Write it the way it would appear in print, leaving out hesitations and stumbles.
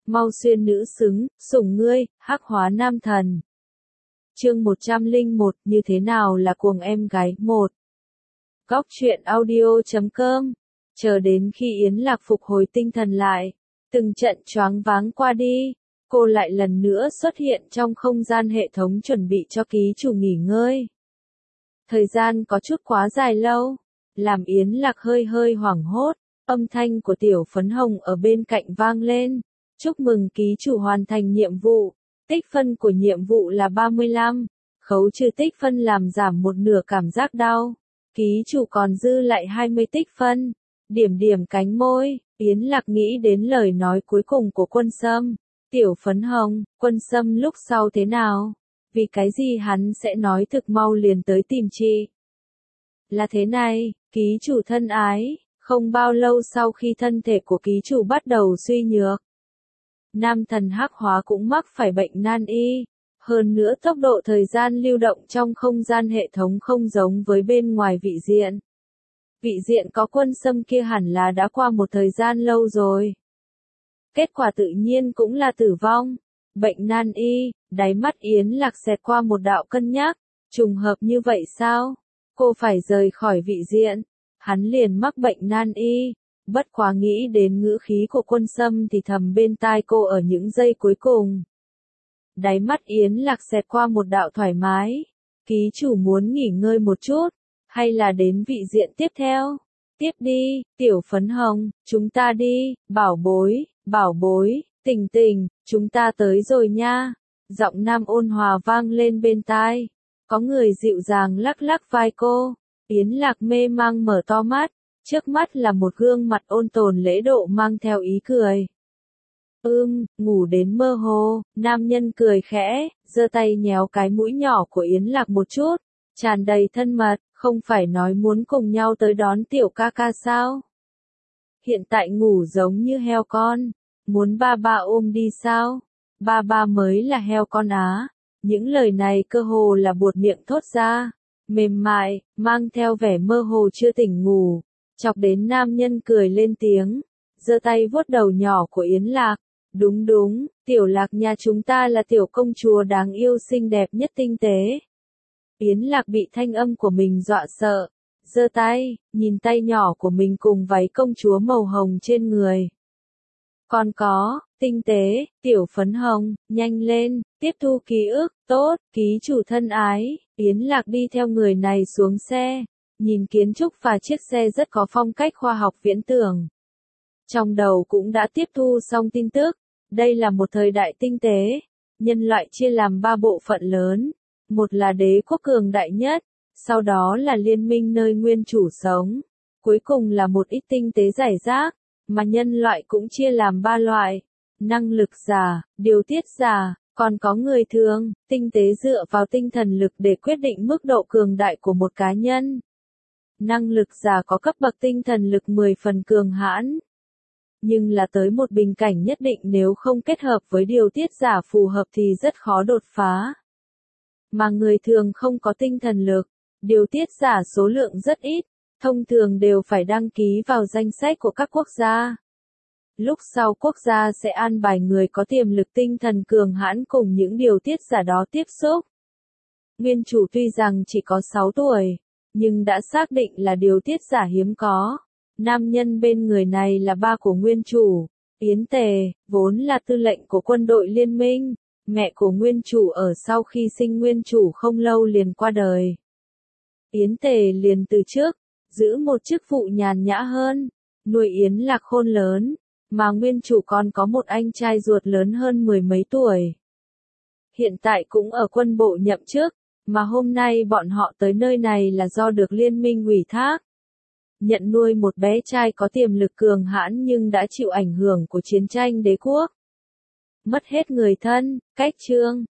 mau xuyên nữ xứng, sủng ngươi, hắc hóa nam thần. Chương 101, như thế nào là cuồng em gái 1. Góc truyện audio.com. Chờ đến khi Yến Lạc phục hồi tinh thần lại, từng trận choáng váng qua đi, cô lại lần nữa xuất hiện trong không gian hệ thống chuẩn bị cho ký chủ nghỉ ngơi. Thời gian có chút quá dài lâu, làm Yến Lạc hơi hơi hoảng hốt, âm thanh của Tiểu Phấn Hồng ở bên cạnh vang lên. Chúc mừng ký chủ hoàn thành nhiệm vụ, tích phân của nhiệm vụ là 35, khấu trừ tích phân làm giảm một nửa cảm giác đau. Ký chủ còn dư lại 20 tích phân. Điểm cánh môi, Yến Lạc nghĩ đến lời nói cuối cùng của Quân Sâm. Tiểu Phấn Hồng, Quân Sâm lúc sau thế nào? Vì cái gì hắn sẽ nói thực mau liền tới tìm chị? Là thế này, ký chủ thân ái, không bao lâu sau khi thân thể của ký chủ bắt đầu suy nhược, nam thần hắc hóa cũng mắc phải bệnh nan y. Hơn nữa tốc độ thời gian lưu động trong không gian hệ thống không giống với bên ngoài vị diện. Vị diện có Quân Sâm kia hẳn là đã qua một thời gian lâu rồi. Kết quả tự nhiên cũng là tử vong. Bệnh nan y, đáy mắt Yến Lạc xẹt qua một đạo cân nhắc. Trùng hợp như vậy sao? Cô phải rời khỏi vị diện. Hắn liền mắc bệnh nan y. Bất quá nghĩ đến ngữ khí của Quân Sâm thì thầm bên tai cô ở những giây cuối cùng. Đáy mắt Yến Lạc xẹt qua một đạo thoải mái. Ký chủ muốn nghỉ ngơi một chút, hay là đến vị diện tiếp theo? Tiếp đi, Tiểu Phấn Hồng, chúng ta đi, bảo bối, tình, chúng ta tới rồi nha. Giọng nam ôn hòa vang lên bên tai. Có người dịu dàng lắc lắc vai cô. Yến Lạc mê mang mở to mắt. Trước mắt là một gương mặt ôn tồn lễ độ mang theo ý cười. Ngủ đến mơ hồ, nam nhân cười khẽ, giơ tay nhéo cái mũi nhỏ của Yến Lạc một chút, tràn đầy thân mật, không phải nói muốn cùng nhau tới đón tiểu ca ca sao? Hiện tại ngủ giống như heo con, muốn ba ba ôm đi sao? Ba ba mới là heo con á. Những lời này cơ hồ là buột miệng thốt ra, mềm mại, mang theo vẻ mơ hồ chưa tỉnh ngủ, chọc đến nam nhân cười lên tiếng, giơ tay vuốt đầu nhỏ của Yến Lạc. Đúng, Tiểu Lạc nhà chúng ta là tiểu công chúa đáng yêu xinh đẹp nhất tinh tế. Yến Lạc bị thanh âm của mình dọa sợ, giơ tay, nhìn tay nhỏ của mình cùng váy công chúa màu hồng trên người. Còn có, tinh tế, Tiểu Phấn Hồng, nhanh lên, tiếp thu ký ức, tốt, ký chủ thân ái. Yến Lạc đi theo người này xuống xe, nhìn kiến trúc và chiếc xe rất có phong cách khoa học viễn tưởng. Trong đầu cũng đã tiếp thu xong tin tức, đây là một thời đại tinh tế, nhân loại chia làm 3 bộ phận lớn, một là đế quốc cường đại nhất, sau đó là liên minh nơi nguyên chủ sống, cuối cùng là một ít tinh tế rải rác, mà nhân loại cũng chia làm 3 loại, năng lực giả, điều tiết giả, còn có người thường, tinh tế dựa vào tinh thần lực để quyết định mức độ cường đại của một cá nhân. Năng lực giả có cấp bậc tinh thần lực 10 phần cường hãn. Nhưng là tới một bình cảnh nhất định nếu không kết hợp với điều tiết giả phù hợp thì rất khó đột phá. Mà người thường không có tinh thần lực, điều tiết giả số lượng rất ít, thông thường đều phải đăng ký vào danh sách của các quốc gia. Lúc sau quốc gia sẽ an bài người có tiềm lực tinh thần cường hãn cùng những điều tiết giả đó tiếp xúc. Nguyên chủ tuy rằng chỉ có 6 tuổi, nhưng đã xác định là điều tiết giả hiếm có. Nam nhân bên người này là ba của nguyên chủ, Yến Tề, vốn là tư lệnh của quân đội liên minh, mẹ của nguyên chủ ở sau khi sinh nguyên chủ không lâu liền qua đời. Yến Tề liền từ trước, giữ một chức vụ nhàn nhã hơn, nuôi Yến Lạc khôn lớn, mà nguyên chủ còn có một anh trai ruột lớn hơn 10 mấy tuổi. Hiện tại cũng ở quân bộ nhậm chức, mà hôm nay bọn họ tới nơi này là do được liên minh ủy thác. Nhận nuôi một bé trai có tiềm lực cường hãn nhưng đã chịu ảnh hưởng của chiến tranh đế quốc. Mất hết người thân, cách trương,